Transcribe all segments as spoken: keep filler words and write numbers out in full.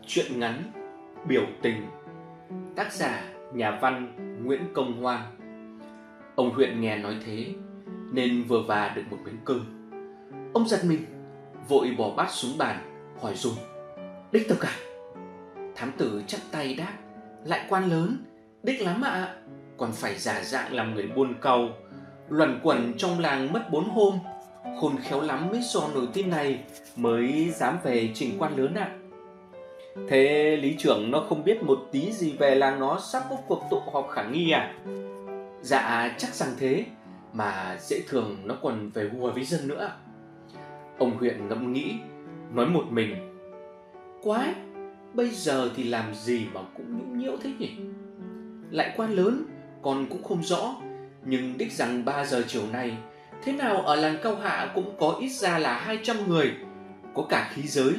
Truyện ngắn Biểu tình. Tác giả nhà văn Nguyễn Công Hoan. Ông Huyện nghe nói thế nên vừa vả được một miếng cơm. Ông giật mình, vội bỏ bát xuống bàn, hỏi dồn: "Đích thực à?" Thám tử chắp tay đáp: "Lại quan lớn, đích lắm ạ. Còn phải giả dạng làm người buôn cau, luẩn quẩn trong làng mất bốn hôm. Khôn khéo lắm mới so nổi tin này, mới dám về trình quan lớn ạ." "Thế lý trưởng nó không biết một tí gì về làng nó sắp có cuộc tụ họp khả nghi à?" "Dạ chắc rằng thế, mà dễ thường nó còn về hùa với dân nữa." Ông Huyện ngẫm nghĩ, nói một mình: "Quái, bây giờ thì làm gì mà cũng nhũng nhiễu thế nhỉ? Lại quan lớn, con cũng không rõ, nhưng đích rằng ba giờ chiều nay, thế nào ở làng Cao Hạ cũng có ít ra là hai trăm người, có cả khí giới."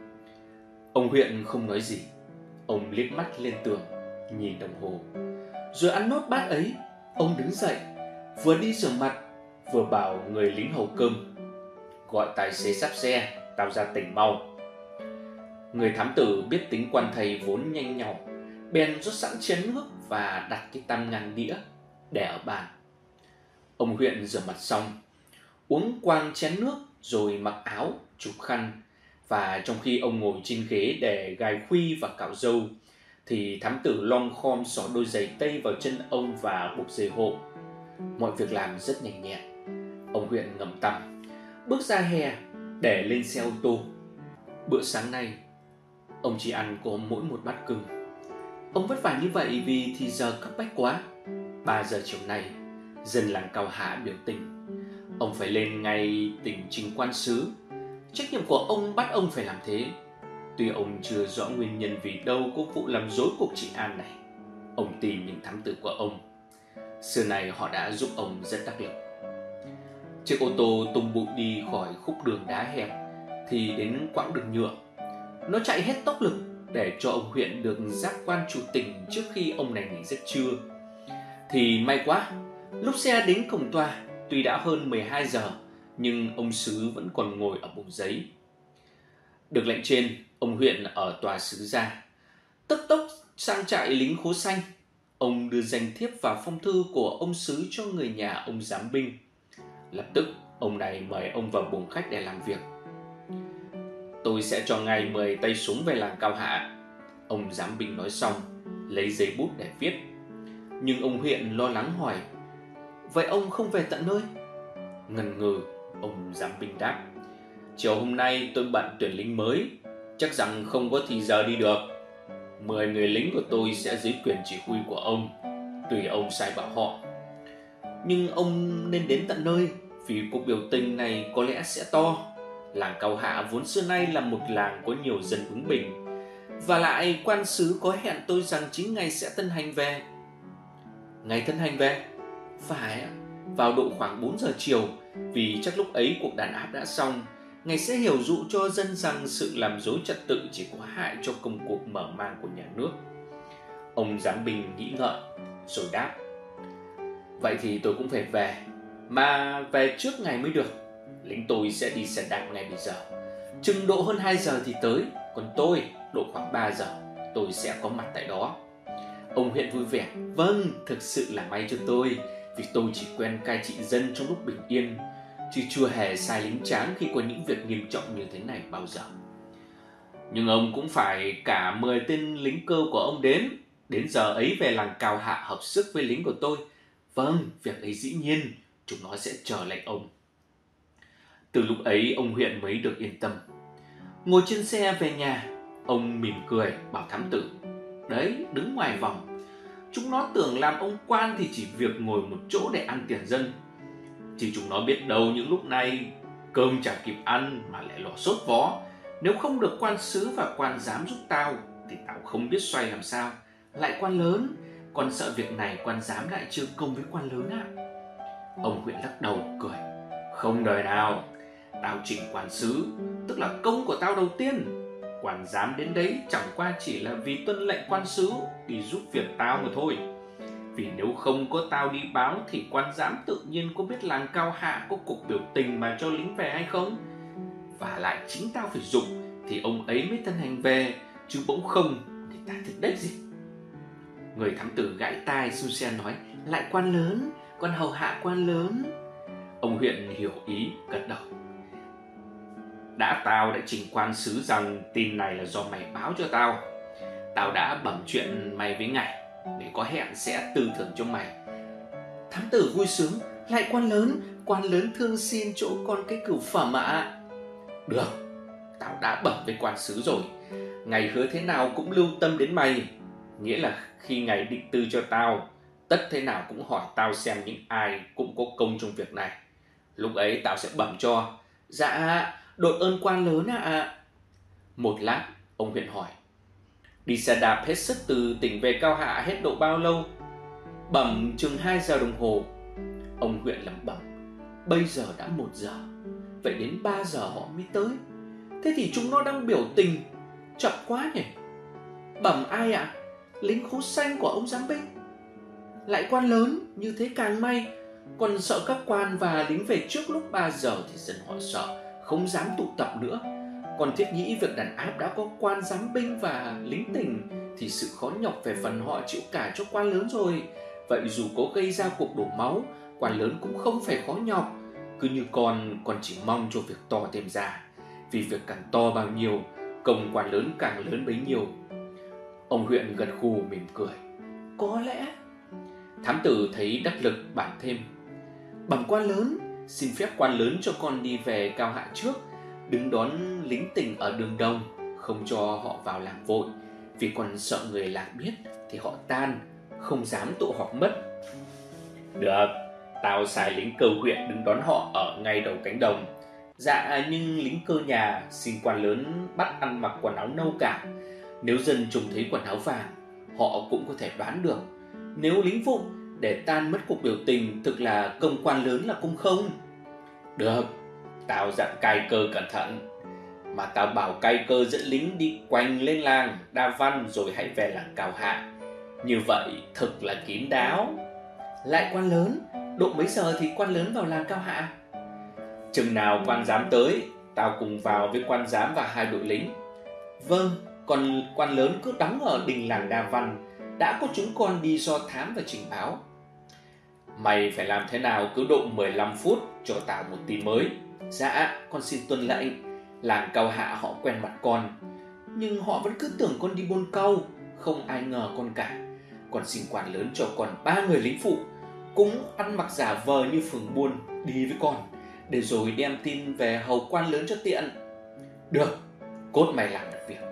Ông Huyện không nói gì. Ông liếc mắt lên tường, nhìn đồng hồ, rồi ăn nốt bát ấy. Ông đứng dậy, vừa đi rửa mặt, vừa bảo người lính hầu cơm: "Gọi tài xế sắp xe, tao ra tỉnh mau." Người thám tử biết tính quan thầy vốn nhanh nhảu, bèn rót sẵn chén nước và đặt cái tam ngàn đĩa để ở bàn. Ông Huyện rửa mặt xong, uống quang chén nước rồi mặc áo, chụp khăn. Và trong khi ông ngồi trên ghế để gài khuy và cạo râu, thì thám tử lom khom xỏ đôi giày tây vào chân ông và buộc dây hộ. Mọi việc làm rất nhanh nhẹn. Ông Huyện ngậm tằm, bước ra hè để lên xe ô tô. Bữa sáng nay, ông chỉ ăn có mỗi một bát cơm. Ông vất vả như vậy vì thì giờ cấp bách quá. Ba giờ chiều nay, dân làng Cao Hạ biểu tình. Ông phải lên ngay tỉnh trình quan sứ. Trách nhiệm của ông bắt ông phải làm thế. Tuy ông chưa rõ nguyên nhân vì đâu có vụ làm rối cuộc trị an này, ông tìm những thám tử của ông. Xưa này họ đã giúp ông rất đắc lực. Chiếc ô tô tung bụi đi khỏi khúc đường đá hẹp thì đến quãng đường nhựa. Nó chạy hết tốc lực để cho ông Huyện được giác quan chủ tỉnh trước khi ông này nghỉ giấc trưa. Thì may quá, lúc xe đến cổng tòa, tuy đã hơn mười hai giờ, nhưng ông sứ vẫn còn ngồi ở bục giấy. Được lệnh trên, ông Huyện ở tòa sứ ra, tức tốc sang trại lính khố xanh. Ông đưa danh thiếp và phong thư của ông sứ cho người nhà ông giám binh. Lập tức ông này mời ông vào buồng khách để làm việc. "Tôi sẽ cho ngài mời tay súng về làng Cao Hạ." Ông giám binh nói xong, lấy giấy bút để viết. Nhưng ông Huyện lo lắng hỏi: "Vậy ông không về tận nơi?" Ngần ngừ, ông giám binh đáp: "Chiều hôm nay tôi bận tuyển lính mới, chắc rằng không có thì giờ đi được. Mười người lính của tôi sẽ dưới quyền chỉ huy của ông, tùy ông sai bảo họ. Nhưng ông nên đến tận nơi, vì cuộc biểu tình này có lẽ sẽ to. Làng Cao Hạ vốn xưa nay là một làng có nhiều dân bướng bỉnh. Và lại quan sứ có hẹn tôi rằng chính ngày sẽ thân hành về." "Ngày thân hành về?" "Phải, vào độ khoảng bốn giờ chiều, vì chắc lúc ấy cuộc đàn áp đã xong. Ngài sẽ hiểu dụ cho dân rằng sự làm rối trật tự chỉ có hại cho công cuộc mở mang của nhà nước." Ông giám binh nghĩ ngợi rồi đáp: "Vậy thì tôi cũng phải về, mà về trước ngày mới được. Lính tôi sẽ đi xe đạp ngay bây giờ. Chừng độ hơn hai giờ thì tới, còn tôi độ khoảng ba giờ tôi sẽ có mặt tại đó." Ông Huyện vui vẻ: "Vâng, thực sự là may cho tôi, vì tôi chỉ quen cai trị dân trong lúc bình yên, chứ chưa hề sai lính tráng khi có những việc nghiêm trọng như thế này bao giờ." "Nhưng ông cũng phải cả mười tên lính cơ của ông đến. Đến giờ ấy về làng Cao Hạ hợp sức với lính của tôi." "Vâng, việc ấy dĩ nhiên, chúng nó sẽ chờ lệnh ông." Từ lúc ấy ông Huyện mới được yên tâm. Ngồi trên xe về nhà, ông mỉm cười bảo thám tử: "Đấy, đứng ngoài vòng, chúng nó tưởng làm ông quan thì chỉ việc ngồi một chỗ để ăn tiền dân. Chỉ chúng nó biết đâu những lúc này cơm chả kịp ăn mà lại lo sốt vó. Nếu không được quan sứ và quan giám giúp tao thì tao không biết xoay làm sao. Lại quan lớn, còn sợ việc này quan giám lại chưa công với quan lớn ạ." Ông Huyện lắc đầu cười: "Không đời nào. Tao chỉnh quan sứ, tức là công của tao đầu tiên. Quan giám đến đấy chẳng qua chỉ là vì tuân lệnh quan sứ đi giúp việc tao mà thôi. Vì nếu không có tao đi báo thì quan giám tự nhiên có biết làng Cao Hạ có cuộc biểu tình mà cho lính về hay không? Và lại chính tao phải dục thì ông ấy mới thân hành về, chứ bỗng không thì ta thực đếch gì. Người thám tử gãi tai xu xe nói: Lại quan lớn, con hầu hạ quan lớn. Ông huyện hiểu ý, gật đầu. Đã tao đã trình quan sứ rằng tin này là do mày báo cho tao. Tao đã bẩm chuyện mày với ngài, để có hẹn sẽ tư thưởng cho mày. Thám tử vui sướng: Lại quan lớn, quan lớn thương xin chỗ con cái cửu phẩm ạ. À. Được, tao đã bẩm với quan sứ rồi. Ngài hứa thế nào cũng lưu tâm đến mày. Nghĩa là khi ngài định tư cho tao, tất thế nào cũng hỏi tao xem những ai cũng có công trong việc này. Lúc ấy tao sẽ bẩm cho. Dạ, đội ơn quan lớn ạ. À. Một lát, ông huyện hỏi: Đi xe đạp hết sức từ tỉnh về Cao Hạ hết độ bao lâu? Bẩm chừng hai giờ đồng hồ. Ông huyện lẩm bẩm: Bây giờ đã một giờ, vậy đến ba giờ họ mới tới. Thế thì chúng nó đang biểu tình, chậm quá nhỉ. Bẩm ai ạ? À? Lính khố xanh của ông giám binh. Lại quan lớn, như thế càng may. Còn sợ các quan và lính về trước lúc ba giờ thì dân họ sợ, không dám tụ tập nữa. Còn thiết nghĩ việc đàn áp đã có quan giám binh và lính tỉnh thì sự khó nhọc về phần họ chịu cả cho quan lớn rồi. Vậy dù có gây ra cuộc đổ máu, quan lớn cũng không phải khó nhọc. Cứ như con, con chỉ mong cho việc to thêm ra. Vì việc càng to bao nhiêu, công quan lớn càng lớn bấy nhiêu. Ông huyện gật gù mỉm cười: Có lẽ. Thám tử thấy đắc lực bàn thêm: Bẩm quan lớn, xin phép quan lớn cho con đi về Cao Hạ trước, đứng đón lính tỉnh ở đường đồng, không cho họ vào làng vội. Vì còn sợ người làng biết thì họ tan, không dám tụ họp mất. Được, tao sai lính cơ huyện đứng đón họ ở ngay đầu cánh đồng. Dạ, nhưng lính cơ nhà xin quan lớn bắt ăn mặc quần áo nâu cả. Nếu dân trông thấy quần áo vàng, họ cũng có thể đoán được. Nếu lính vụng để tan mất cuộc biểu tình, thực là công quan lớn là công không. Được, tao dặn cai cơ cẩn thận. Mà tao bảo cai cơ dẫn lính đi quanh lên làng Đa Văn rồi hãy về làng Cao Hạ. Như vậy thực là kín đáo. Lại quan lớn, độ mấy giờ thì quan lớn vào làng Cao Hạ? Chừng nào quan giám tới, tao cùng vào với quan giám và hai đội lính. Vâng, còn quan lớn cứ đóng ở đình làng Đa Văn. Đã có chúng con đi do thám và trình báo. Mày phải làm thế nào cứ độ mười lăm phút cho tao một tin mới. Dạ, con xin tuân lệnh. Làng Cao Hạ họ quen mặt con, nhưng họ vẫn cứ tưởng con đi buôn câu. Không ai ngờ con cả. Con xin quan lớn cho con ba người lính phụ, cũng ăn mặc giả vờ như phường buôn, đi với con, để rồi đem tin về hầu quan lớn cho tiện. Được, cốt mày làm được việc.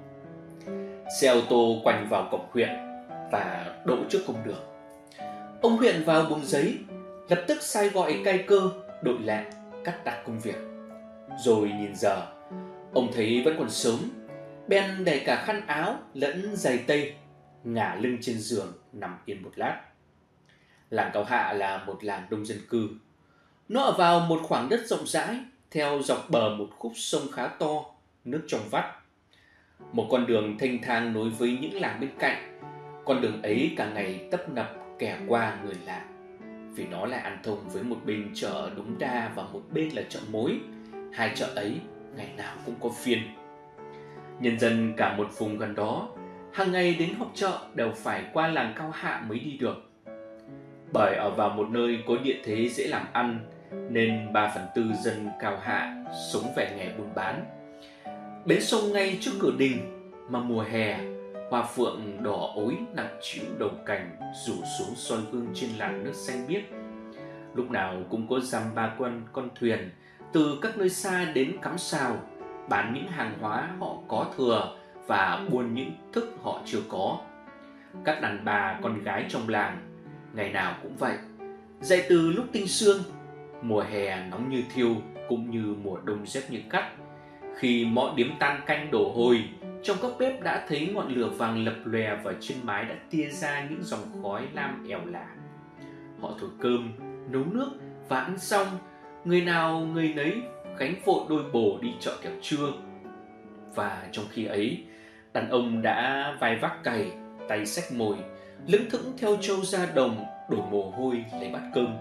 Xe ô tô quanh vào cổng huyện và đỗ trước công đường. Ông huyện vào buồng giấy, lập tức sai gọi cai cơ, đội lệ, cắt đặt công việc. Rồi nhìn giờ, ông thấy vẫn còn sớm, bèn để cả khăn áo lẫn giày tây, ngả lưng trên giường nằm yên một lát. Làng Cao Hạ là một làng đông dân cư. Nó ở vào một khoảng đất rộng rãi, theo dọc bờ một khúc sông khá to, nước trong vắt. Một con đường thênh thang nối với những làng bên cạnh. Con đường ấy cả ngày tấp nập kẻ qua người lạ, vì nó lại ăn thông với một bên chợ Đống Đa và một bên là chợ Mối. Hai chợ ấy ngày nào cũng có phiên. Nhân dân cả một vùng gần đó hàng ngày đến họp chợ đều phải qua làng Cao Hạ mới đi được. Bởi ở vào một nơi có địa thế dễ làm ăn, nên ba phần tư dân Cao Hạ sống về nghề buôn bán. Bến sông ngay trước cửa đình, mà mùa hè, hoa phượng đỏ ối nặng trĩu đầu cành rủ xuống soi gương trên làn nước xanh biếc. Lúc nào cũng có dăm ba quân con thuyền từ các nơi xa đến cắm sào, bán những hàng hóa họ có thừa và buôn những thức họ chưa có. Các đàn bà con gái trong làng ngày nào cũng vậy, dậy từ lúc tinh sương, mùa hè nóng như thiêu cũng như mùa đông rét như cắt. Khi mọi điếm tan canh đổ hồi, trong các bếp đã thấy ngọn lửa vàng lập lòe và trên mái đã tia ra những dòng khói lam ẻo lả. Họ thổi cơm, nấu nước và ăn xong, người nào người nấy gánh vội đôi bổ đi chợ kẻo trưa. Và trong khi ấy, đàn ông đã vai vác cày, tay xách mồi, lững thững theo trâu ra đồng đổ mồ hôi lấy bát cơm.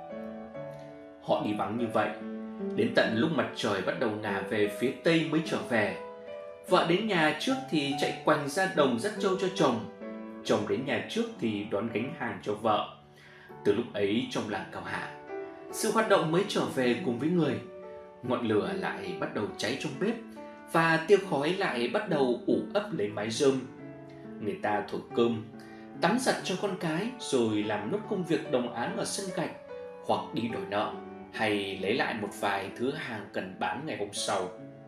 Họ đi vắng như vậy đến tận lúc mặt trời bắt đầu ngả về phía tây mới trở về. Vợ đến nhà trước thì chạy quanh ra đồng dắt trâu cho chồng. Chồng đến nhà trước thì đón gánh hàng cho vợ. Từ lúc ấy trong làng Cao Hạ, sự hoạt động mới trở về cùng với người. Ngọn lửa lại bắt đầu cháy trong bếp, và tia khói lại bắt đầu ủ ấp lấy mái rơm. Người ta thổi cơm, tắm giặt cho con cái, rồi làm nốt công việc đồng áng ở sân gạch, hoặc đi đòi nợ, hay lấy lại một vài thứ hàng cần bán ngày hôm sau.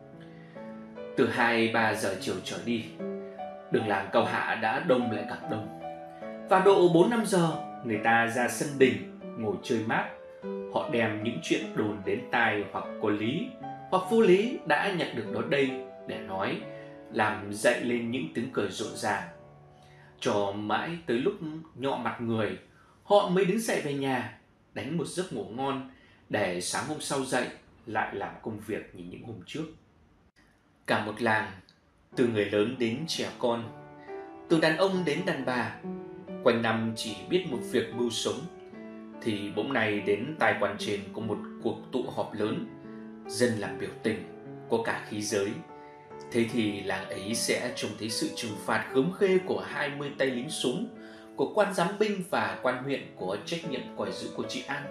Từ hai ba giờ chiều trở đi, đường làng Cao Hạ đã đông lại càng đông. Và độ bốn năm giờ, người ta ra sân đình ngồi chơi mát. Họ đem những chuyện đồn đến tai hoặc có lý hoặc vô lý đã nhặt được đó đây để nói, làm dậy lên những tiếng cười rộn ràng. Cho mãi tới lúc nhọ mặt người, họ mới đứng dậy về nhà, đánh một giấc ngủ ngon, để sáng hôm sau dậy lại làm công việc như những hôm trước. Cả một làng, từ người lớn đến trẻ con, từ đàn ông đến đàn bà, quanh năm chỉ biết một việc mưu sống, thì bỗng này đến tai quan trên có một cuộc tụ họp lớn, dân làm biểu tình, có cả khí giới. Thế thì làng ấy sẽ trông thấy sự trừng phạt gớm ghê của hai mươi tay lính súng, của quan giám binh và quan huyện có trách nhiệm coi giữ của chị An.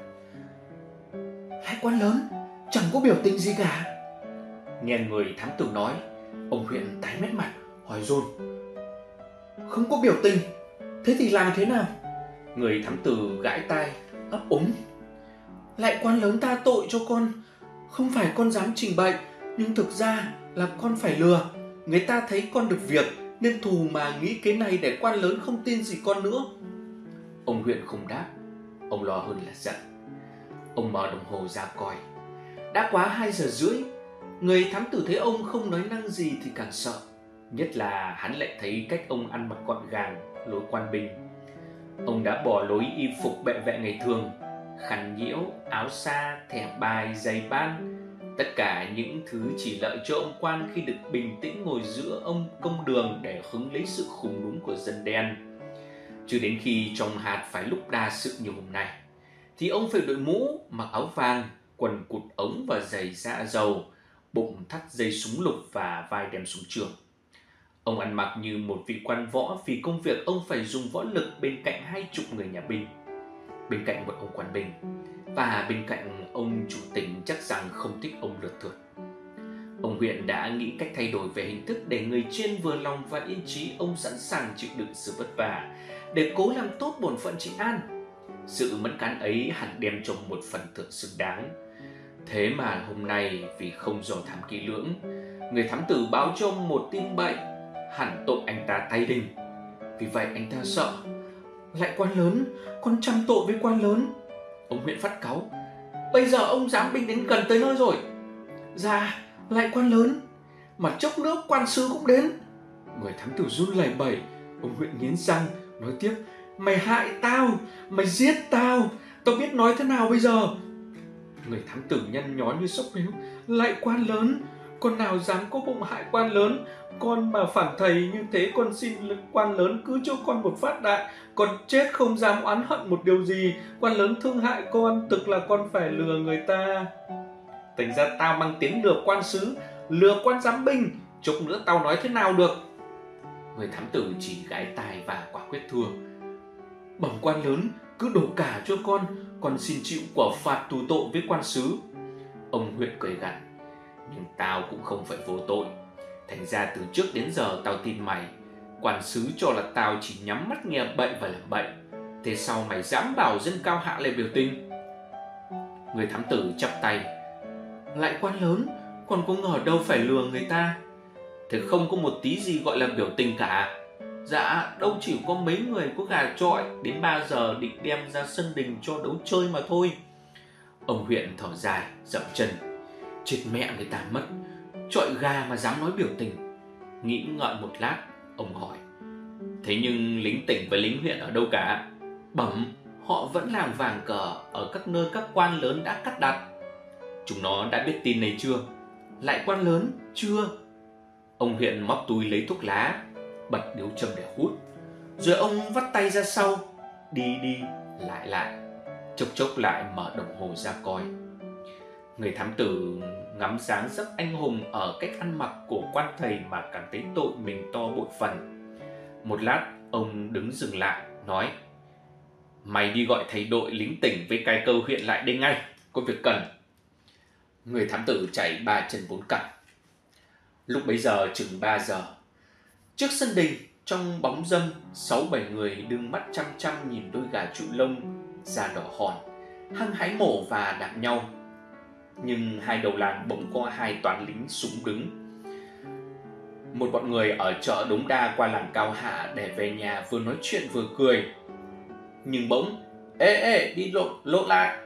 Hai quan lớn chẳng có biểu tình gì cả. Nghe người thám tử nói, ông huyện tái mét mặt hỏi dồn: Không có biểu tình, thế thì làm thế nào? Người thám tử gãi tai ấp úng: Lại quan lớn ta tội cho con. Không phải con dám trình bày, nhưng thực ra là con phải lừa. Người ta thấy con được việc nên thù mà nghĩ cái này để quan lớn không tin gì con nữa. Ông huyện không đáp, ông lo hơn là giận. Ông mở đồng hồ ra coi, đã quá hai giờ rưỡi. Người thám tử thấy ông không nói năng gì thì càng sợ, nhất là hắn lại thấy cách ông ăn mặc gọn gàng, lối quan binh. Ông đã bỏ lối y phục bệ vệ ngày thường, khăn nhiễu, áo sa, thẻ bài, giày ban, tất cả những thứ chỉ lợi cho ông quan khi được bình tĩnh ngồi giữa ông công đường để hứng lấy sự khùng núm của dân đen. Chứ đến khi trong hạt phải lúc đa sự như hôm nay, thì ông phải đội mũ, mặc áo vàng, quần cụt ống và giày da dầu, bụng thắt dây súng lục và vai đem súng trường. Ông ăn mặc như một vị quan võ vì công việc ông phải dùng võ lực bên cạnh hai chục người nhà binh, bên cạnh một ông quan binh, và bên cạnh ông chủ tỉnh chắc rằng không thích ông lượt thượt. Ông huyện đã nghĩ cách thay đổi về hình thức để người trên vừa lòng và yên trí. Ông sẵn sàng chịu đựng sự vất vả để cố làm tốt bổn phận chị An. Sự mẫn cán ấy hẳn đem cho một phần thưởng xứng đáng. Thế mà hôm nay vì không dò thám kỹ lưỡng, người thám tử báo cho ông một tin bậy, hẳn tội anh ta tay đình. Vì vậy anh ta sợ. Lại quan lớn, con trăm tội với quan lớn. Ông huyện phát cáu: Bây giờ ông giám binh đến gần tới nơi rồi. Dạ, lại quan lớn, mà chốc nữa quan sứ cũng đến. Người thám tử run lẩy bẩy. Ông huyện nghiến răng nói tiếp: Mày hại tao, mày giết tao, tao biết nói thế nào bây giờ? Người thám tử nhăn nhó như sốc mếu: Lại quan lớn, con nào dám có bụng hại quan lớn? Con mà phản thầy như thế, con xin quan lớn cứ cho con một phát đại. Con chết không dám oán hận một điều gì. Quan lớn thương hại con, thực là con phải lừa người ta. Thành ra tao mang tiếng lừa quan sứ, lừa quan giám binh, chốc nữa tao nói thế nào được? Người thám tử chỉ gãi tai và quả quyết thưa: Bẩm quan lớn, cứ đổ cả cho con, con xin chịu quả phạt tù tội với quan sứ. Ông huyện cười gằn: Nhưng tao cũng không phải vô tội. Thành ra từ trước đến giờ tao tin mày. Quan sứ cho là tao chỉ nhắm mắt nghe bậy và làm bậy. Thế sao mày dám bảo dân Cao Hạ lại biểu tình? Người thám tử chắp tay: Lại quan lớn, con có ngờ đâu phải lừa người ta. Thế không có một tí gì gọi là biểu tình cả. Dạ, đâu chỉ có mấy người có gà chọi đến ba giờ định đem ra sân đình cho đấu chơi mà thôi. Ông huyện thở dài, dậm chân: Chết mẹ người ta mất, chọi gà mà dám nói biểu tình. Nghĩ ngợi một lát, ông hỏi: Thế nhưng lính tỉnh và lính huyện ở đâu cả? Bẩm, họ vẫn làm vàng cờ ở các nơi các quan lớn đã cắt đặt. Chúng nó đã biết tin này chưa? Lại quan lớn, chưa. Ông huyện móc túi lấy thuốc lá, bật điếu châm để hút, rồi ông vắt tay ra sau, đi đi lại lại, chốc chốc lại mở đồng hồ ra coi. Người thám tử ngắm dáng dấp anh hùng ở cách ăn mặc của quan thầy mà cảm thấy tội mình to bội phần. Một lát, ông đứng dừng lại, nói: "Mày đi gọi thầy đội lính tỉnh với cai cơ huyện lại đây ngay, có việc cần." Người thám tử chạy ba chân bốn cẳng. Lúc bấy giờ chừng ba giờ, trước sân đình, trong bóng râm, sáu bảy người đương mắt chăm chăm nhìn đôi gà trụ lông da đỏ hòn hăng hái mổ và đạp nhau. Nhưng hai đầu làng bỗng có hai toán lính súng đứng. Một bọn người ở chợ Đống Đa qua làng Cao Hạ để về nhà, vừa nói chuyện vừa cười. Nhưng bỗng: "Ê ê, đi lộn lộn lại!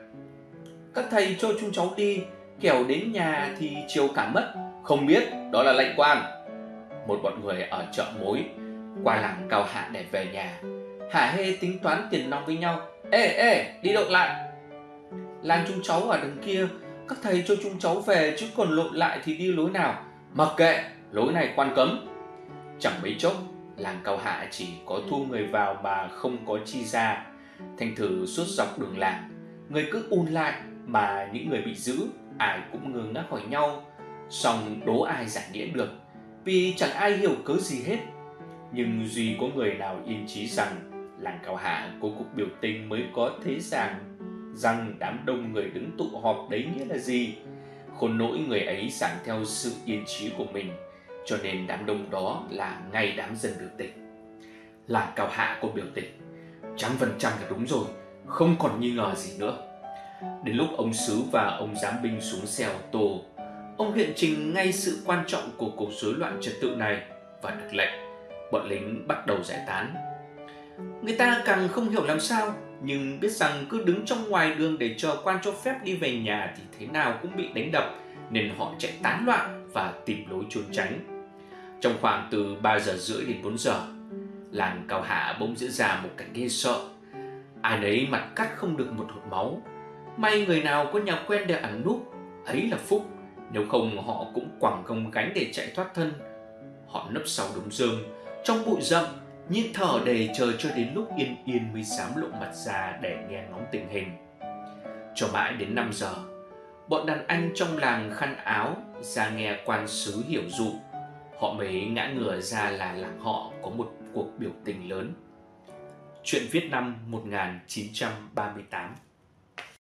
Các thầy cho chúng cháu đi, kẻo đến nhà thì chiều cả mất." "Không biết, đó là lệnh quan." Một bọn người ở chợ Mối qua làng Cao Hạ để về nhà, hả hê tính toán tiền nong với nhau. "Ê ê, đi lộn lại! Làng chúng cháu ở đằng kia, các thầy cho chúng cháu về, chứ còn lộn lại thì đi lối nào?" "Mặc kệ, lối này quan cấm." Chẳng mấy chốc, làng Cao Hạ chỉ có thu người vào mà không có chi ra. Thành thử suốt dọc đường làng, người cứ ùn lại, mà những người bị giữ ai cũng ngơ ngác hỏi nhau, song đố ai giải nghĩa được, vì chẳng ai hiểu cớ gì hết. Nhưng duy có người nào yên chí rằng làng Cao Hạ có cuộc biểu tình mới có thế rằng rằng đám đông người đứng tụ họp đấy nghĩa là gì. Khôn nỗi người ấy giảng theo sự yên chí của mình, cho nên đám đông đó là ngay đám dân biểu tình. Làng Cao Hạ có biểu tình, trăm phần trăm là đúng rồi, không còn nghi ngờ gì nữa. Đến lúc ông sứ và ông giám binh xuống xe ô tô, ông huyện trình ngay sự quan trọng của cuộc rối loạn trật tự này và được lệnh. Bọn lính bắt đầu giải tán. Người ta càng không hiểu làm sao, nhưng biết rằng cứ đứng trong ngoài đường để chờ quan cho phép đi về nhà thì thế nào cũng bị đánh đập, nên họ chạy tán loạn và tìm lối trốn tránh. Trong khoảng từ ba giờ rưỡi đến bốn giờ, làng Cao Hạ bỗng diễn ra một cảnh ghê sợ. Ai nấy mặt cắt không được một hột máu. May người nào có nhà quen để ẩn núp, ấy là phúc, nếu không họ cũng quẳng gồng gánh để chạy thoát thân. Họ nấp sau đống rơm, trong bụi rậm, nhịn thở để chờ cho đến lúc yên yên mới dám lộ mặt ra để nghe ngóng tình hình. Cho mãi đến năm giờ, bọn đàn anh trong làng khăn áo ra nghe quan sứ hiểu dụ, họ mới ngã ngửa ra là làng họ có một cuộc biểu tình lớn. Chuyện viết năm một nghìn chín trăm ba mươi tám.